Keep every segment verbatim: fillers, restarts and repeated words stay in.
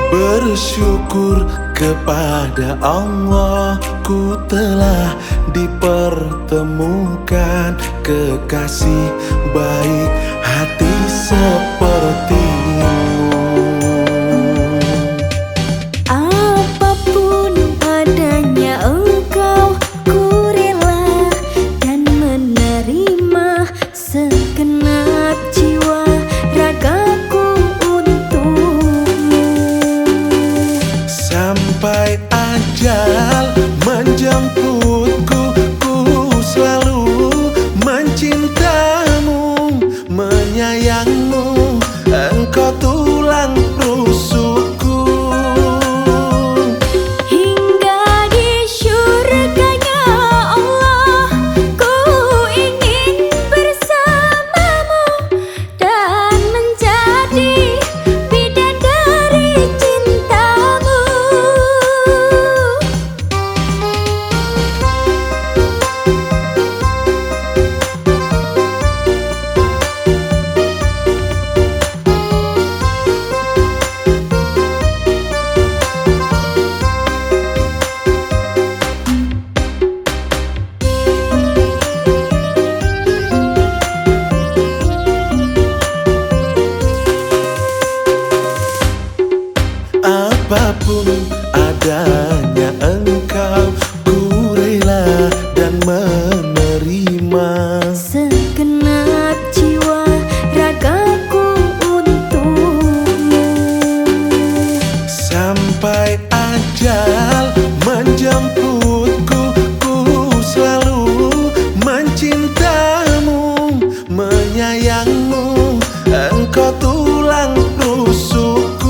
Bersyukur kepada Allah, ku telah dipertemukan kekasih baik hati sepertimu. Apapun adanya engkau, ku rela dan menerima segenap jiwa ragaku untukmu. Sampai ajal menjemputku, ku selalu mencintamu, menyayangmu, engkau tulang rusukku. Hingga di syurganya Allah, ku ingin bersamamu dan menjadi bidadari cintamu. Apapun adanya engkau, ku rela dan menerima Segenap jiwa ragaku untukmu. sampai ajal menjemputku, ku selalu mencintamu, menyayangmu, engkau tulang rusukku.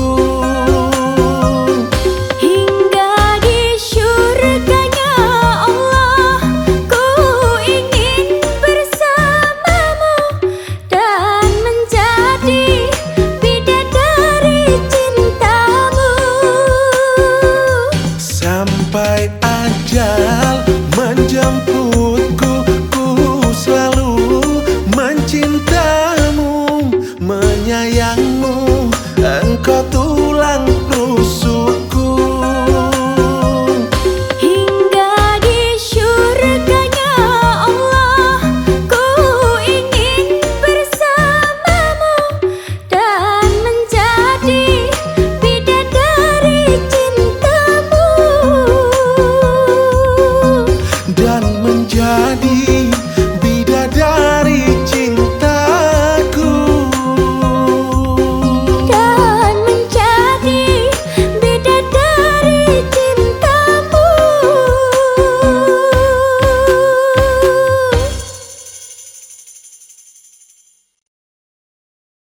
Hingga di syurganya Allah, ku ingin bersamamu dan menjadi bidadari cintamu. Sampai ajal menjemputku, ku selalu mencintamu, menyayangmu, engkau tulang rusukku. Hingga di syurganya Allah, ku ingin bersamamu dan menjadi bidadari cintamu. Dan menjadi